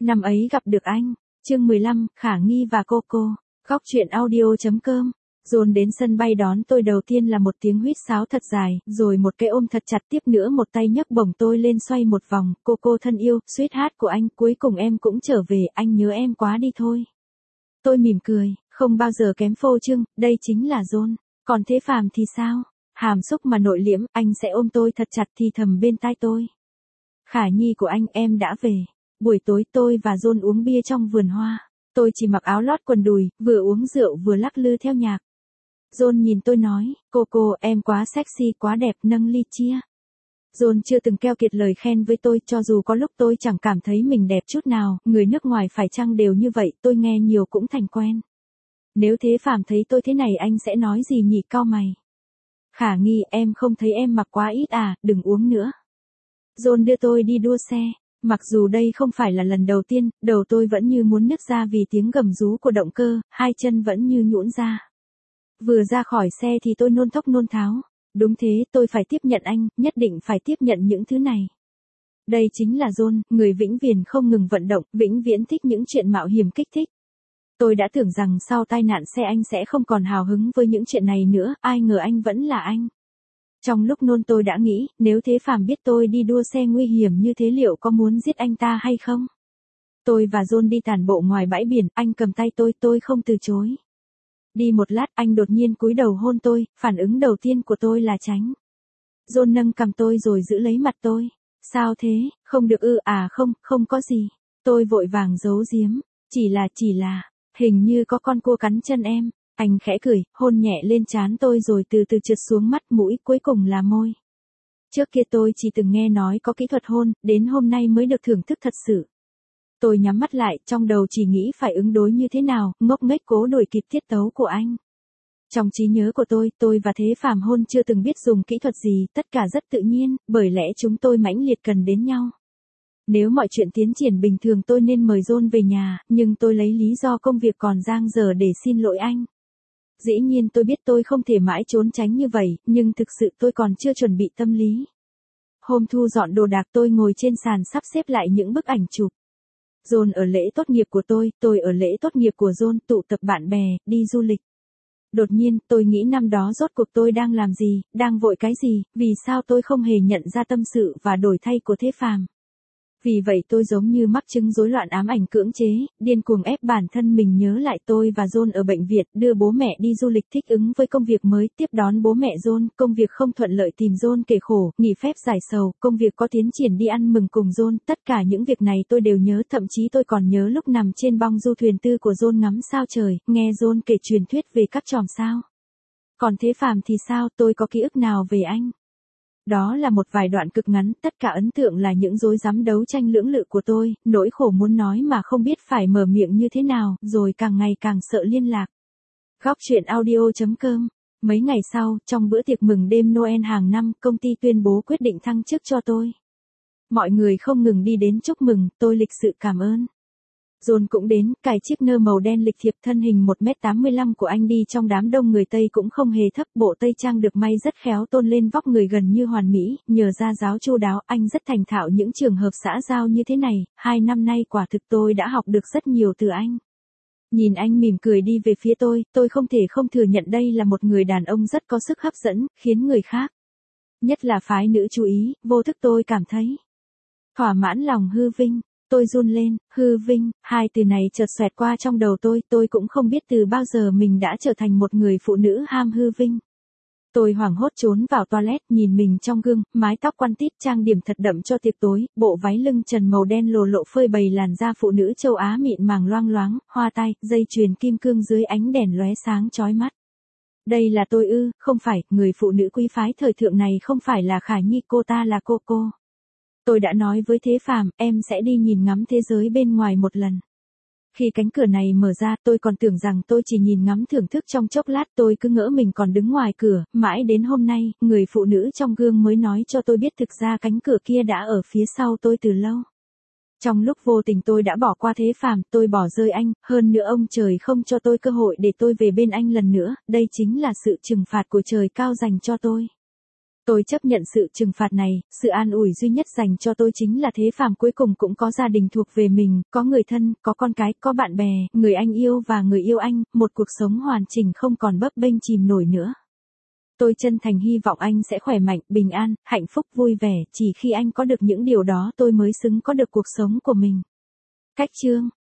Năm ấy gặp được anh. Chương 15, Khả Nghi và Coco. Góc truyện audio.com. Dồn đến sân bay đón tôi đầu tiên là một tiếng huýt sáo thật dài, rồi một cái ôm thật chặt, tiếp nữa một tay nhấc bổng tôi lên xoay một vòng. Coco thân yêu, sweetheart của anh, cuối cùng em cũng trở về, anh nhớ em quá đi thôi. Tôi mỉm cười, không bao giờ kém phô trương, đây chính là John. Còn Thế Phàm thì sao? Hàm xúc mà nội liễm, anh sẽ ôm tôi thật chặt thì thầm bên tai tôi. Khả Nhi của anh, em đã về. Buổi tối tôi và John uống bia trong vườn hoa. Tôi chỉ mặc áo lót quần đùi, vừa uống rượu vừa lắc lư theo nhạc. John nhìn tôi nói, Coco, em quá sexy, quá đẹp, nâng ly chia. John chưa từng keo kiệt lời khen với tôi, cho dù có lúc tôi chẳng cảm thấy mình đẹp chút nào, người nước ngoài phải chăng đều như vậy, tôi nghe nhiều cũng thành quen. Nếu Thế Phàm thấy tôi thế này anh sẽ nói gì nhỉ, cau mày. Khả Nghi, em không thấy em mặc quá ít à, đừng uống nữa. John đưa tôi đi đua xe. Mặc dù đây không phải là lần đầu tiên, đầu tôi vẫn như muốn nứt ra vì tiếng gầm rú của động cơ, hai chân vẫn như nhũn ra. Vừa ra khỏi xe thì tôi nôn thốc nôn tháo. Đúng thế, tôi phải tiếp nhận anh, nhất định phải tiếp nhận những thứ này. Đây chính là John, người vĩnh viễn không ngừng vận động, vĩnh viễn thích những chuyện mạo hiểm kích thích. Tôi đã tưởng rằng sau tai nạn xe anh sẽ không còn hào hứng với những chuyện này nữa, ai ngờ anh vẫn là anh. Trong lúc nôn tôi đã nghĩ, nếu Thế Phàm biết tôi đi đua xe nguy hiểm như thế liệu có muốn giết anh ta hay không? Tôi và John đi tản bộ ngoài bãi biển, anh cầm tay tôi không từ chối. Đi một lát anh đột nhiên cúi đầu hôn tôi, phản ứng đầu tiên của tôi là tránh. John nâng cầm tôi rồi giữ lấy mặt tôi. Sao thế, không được ư? À không có gì. Tôi vội vàng giấu giếm, chỉ là, hình như có con cua cắn chân em. Anh khẽ cười, hôn nhẹ lên trán tôi rồi từ từ trượt xuống mắt mũi, cuối cùng là môi. Trước kia tôi chỉ từng nghe nói có kỹ thuật hôn, đến hôm nay mới được thưởng thức thật sự. Tôi nhắm mắt lại, trong đầu chỉ nghĩ phải ứng đối như thế nào, ngốc nghếch cố đuổi kịp tiết tấu của anh. Trong trí nhớ của tôi và Thế Phàm hôn chưa từng biết dùng kỹ thuật gì, tất cả rất tự nhiên, bởi lẽ chúng tôi mãnh liệt cần đến nhau. Nếu mọi chuyện tiến triển bình thường tôi nên mời John về nhà, nhưng tôi lấy lý do công việc còn dang dở để xin lỗi anh. Dĩ nhiên tôi biết tôi không thể mãi trốn tránh như vậy, nhưng thực sự tôi còn chưa chuẩn bị tâm lý. Hôm thu dọn đồ đạc tôi ngồi trên sàn sắp xếp lại những bức ảnh chụp. John ở lễ tốt nghiệp của tôi ở lễ tốt nghiệp của John, tụ tập bạn bè, đi du lịch. Đột nhiên, tôi nghĩ năm đó rốt cuộc tôi đang làm gì, đang vội cái gì, vì sao tôi không hề nhận ra tâm sự và đổi thay của Thế Phàm. Vì vậy tôi giống như mắc chứng rối loạn ám ảnh cưỡng chế, điên cuồng ép bản thân mình nhớ lại tôi và John ở bệnh viện, đưa bố mẹ đi du lịch thích ứng với công việc mới, tiếp đón bố mẹ John, công việc không thuận lợi tìm John kể khổ, nghỉ phép giải sầu, công việc có tiến triển đi ăn mừng cùng John, tất cả những việc này tôi đều nhớ, thậm chí tôi còn nhớ lúc nằm trên bong du thuyền tư của John ngắm sao trời, nghe John kể truyền thuyết về các chòm sao. Còn Thế Phàm thì sao, tôi có ký ức nào về anh? Đó là một vài đoạn cực ngắn, tất cả ấn tượng là những rối rắm đấu tranh lưỡng lự của tôi, nỗi khổ muốn nói mà không biết phải mở miệng như thế nào, rồi càng ngày càng sợ liên lạc. Góc truyện audio.com. Mấy ngày sau, trong bữa tiệc mừng đêm Noel hàng năm, công ty tuyên bố quyết định thăng chức cho tôi. Mọi người không ngừng đi đến chúc mừng, tôi lịch sự cảm ơn. John cũng đến, cài chiếc nơ màu đen lịch thiệp, thân hình 1m85 của anh đi trong đám đông người Tây cũng không hề thấp, bộ tây trang được may rất khéo tôn lên vóc người gần như hoàn mỹ, nhờ ra giáo chu đáo, anh rất thành thạo những trường hợp xã giao như thế này, 2 năm nay quả thực tôi đã học được rất nhiều từ anh. Nhìn anh mỉm cười đi về phía tôi không thể không thừa nhận đây là một người đàn ông rất có sức hấp dẫn, khiến người khác, nhất là phái nữ chú ý, vô thức tôi cảm thấy thỏa mãn lòng hư vinh. Tôi run lên, hư vinh, hai từ này chợt xoẹt qua trong đầu tôi cũng không biết từ bao giờ mình đã trở thành một người phụ nữ ham hư vinh. Tôi hoảng hốt trốn vào toilet, nhìn mình trong gương, mái tóc quăn tít, trang điểm thật đậm cho tiệc tối, bộ váy lưng trần màu đen lồ lộ phơi bày làn da phụ nữ châu Á mịn màng loang loáng, hoa tai, dây chuyền kim cương dưới ánh đèn lóe sáng chói mắt. Đây là tôi ư? Không phải, người phụ nữ quý phái thời thượng này không phải là Khả Nhi, cô ta là Coco. Tôi đã nói với Thế Phàm, em sẽ đi nhìn ngắm thế giới bên ngoài một lần. Khi cánh cửa này mở ra, tôi còn tưởng rằng tôi chỉ nhìn ngắm thưởng thức trong chốc lát, tôi cứ ngỡ mình còn đứng ngoài cửa, mãi đến hôm nay, người phụ nữ trong gương mới nói cho tôi biết thực ra cánh cửa kia đã ở phía sau tôi từ lâu. Trong lúc vô tình tôi đã bỏ qua Thế Phàm, tôi bỏ rơi anh, hơn nữa ông trời không cho tôi cơ hội để tôi về bên anh lần nữa, đây chính là sự trừng phạt của trời cao dành cho tôi. Tôi chấp nhận sự trừng phạt này, sự an ủi duy nhất dành cho tôi chính là Thế Phàm cuối cùng cũng có gia đình thuộc về mình, có người thân, có con cái, có bạn bè, người anh yêu và người yêu anh, một cuộc sống hoàn chỉnh không còn bấp bênh chìm nổi nữa. Tôi chân thành hy vọng anh sẽ khỏe mạnh, bình an, hạnh phúc, vui vẻ, chỉ khi anh có được những điều đó tôi mới xứng có được cuộc sống của mình. Cách chương